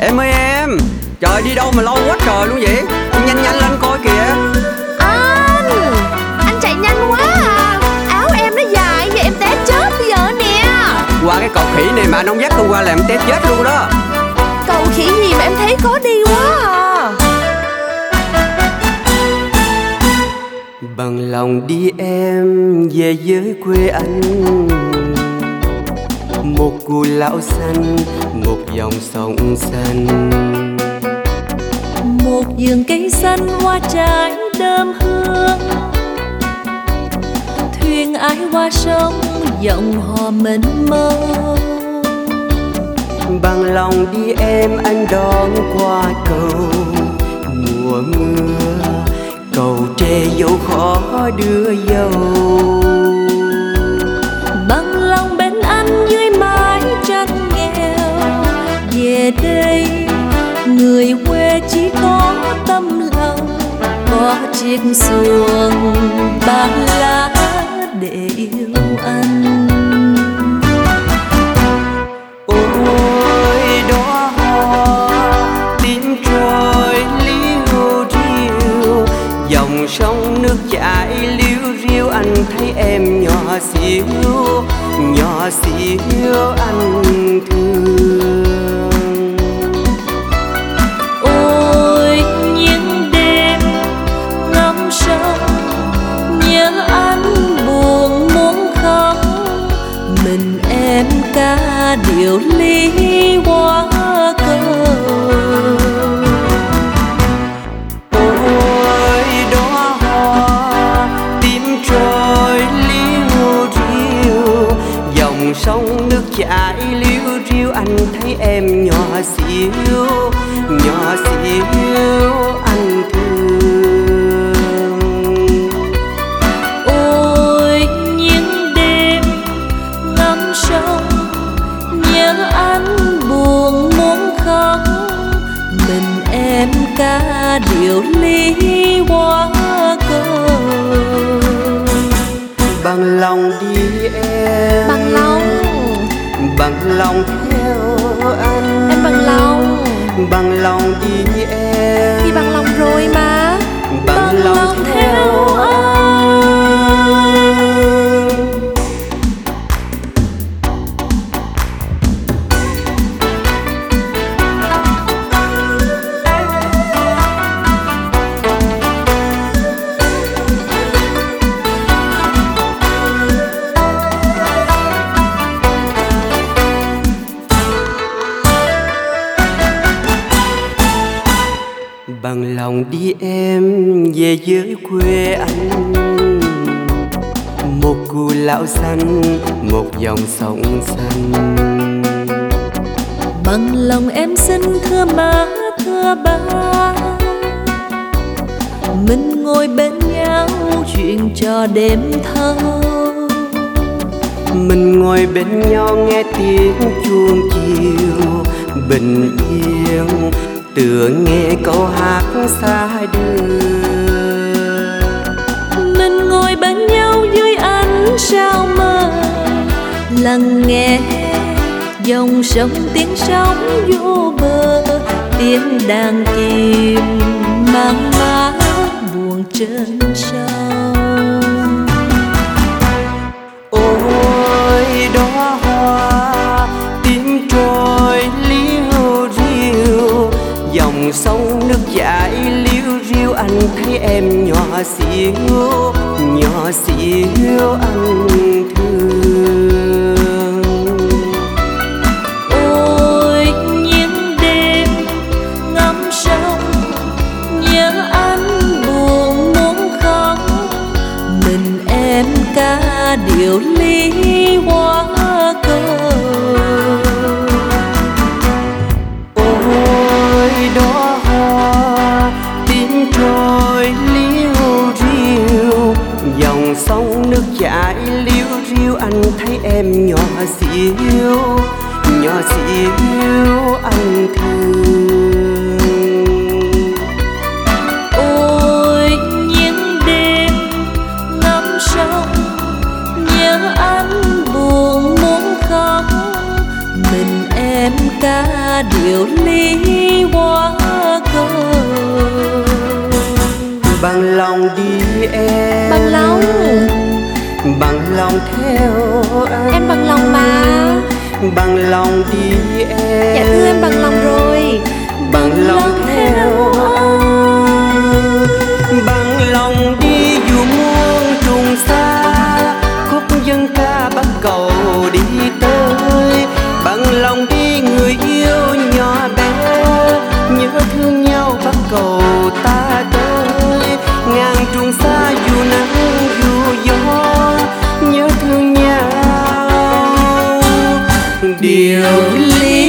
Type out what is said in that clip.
Em ơi em, trời đi đâu mà lâu quá trời luôn vậy? Đi nhanh nhanh lên coi kìa. Anh chạy nhanh quá à. Áo em nó dài, giờ em té chết bây giờ nè. Qua cái cầu khỉ này mà anh không dắt tôi qua là em té chết luôn đó. Cầu khỉ gì mà em thấy khó đi quá à. Bằng lòng đi em về với quê anh, một cù lão xanh, một dòng sông xanh, một vườn cây xanh hoa trái đơm hương, thuyền ái qua sông dòng hò mênh mông. Bằng lòng đi em anh đón qua cầu mùa mưa, cầu tre dẫu khó đưa dâu. Bằng lòng bên anh dưới mái tranh nghèo, về đây người quê chỉ có tâm lòng, có chiếc xuồng ba lá để yêu anh. Ôi đóa hoa tím trôi liu riu, dòng sông nước chảy liu riu, anh thấy em nhỏ xíu anh thương. Ôi những đêm ngắm sông nhớ anh buồn muốn khóc, mình em ca điệu ly hoa cầu. Ôi đóa hoa tím trôi liu riu, dòng sông nước chảy liu riu, anh thấy em nhỏ xíu anh thương. Ôi những đêm ngắm sông nhớ anh buồn muốn khóc, mình em ca điệu ly hoa cầu. Bằng lòng đi em, bằng lòng theo anh, Em bằng lòng đi em, thì bằng lòng rồi mà, bằng lòng theo anh. Bằng lòng đi em về với quê anh, một cù lão xanh, một dòng sông xanh. Bằng lòng em xin thưa má thưa ba, mình ngồi bên nhau chuyện trò đêm thâu. Mình ngồi bên nhau nghe tiếng chuông chiều bình yên, tựa nghe câu hát xa đưa. Mình ngồi bên nhau dưới ánh sao mơ, lắng nghe dòng sông tiếng sóng vô bờ, tiếng đàn chìm mang mát buồn trên sông. Ôi đóa hoa tím trôi liu riu, dòng sông nước chảy liu riu, anh thấy em nhỏ xíu anh thương. Ôi những đêm ngắm sông nhớ anh buồn muốn khóc, mình em ca điệu ly hoa cầu. Ôi đóa hoa tím trôi liu riu, dòng sông nước chảy liu riu, anh thấy em nhỏ xíu anh thương. Ôi những đêm ngắm sông nhớ anh buồn muốn khóc, mình em ca điệu ly hoa cờ. Bằng lòng đi em, Bằng lòng. Bằng lòng theo anh. Em bằng lòng mà. Bằng lòng đi em. Dạ thưa em bằng lòng rồi. Bằng lòng theo anh. Bằng lòng đi dù muôn trùng xa, khúc dân ca bắt cầu đi tới. Bằng lòng đi người yêu nhỏ bé, nhớ thương nhau bắt cầu ta tới. Ngàn trùng xa dù nắng dù gió, nhớ thương nhau điều ly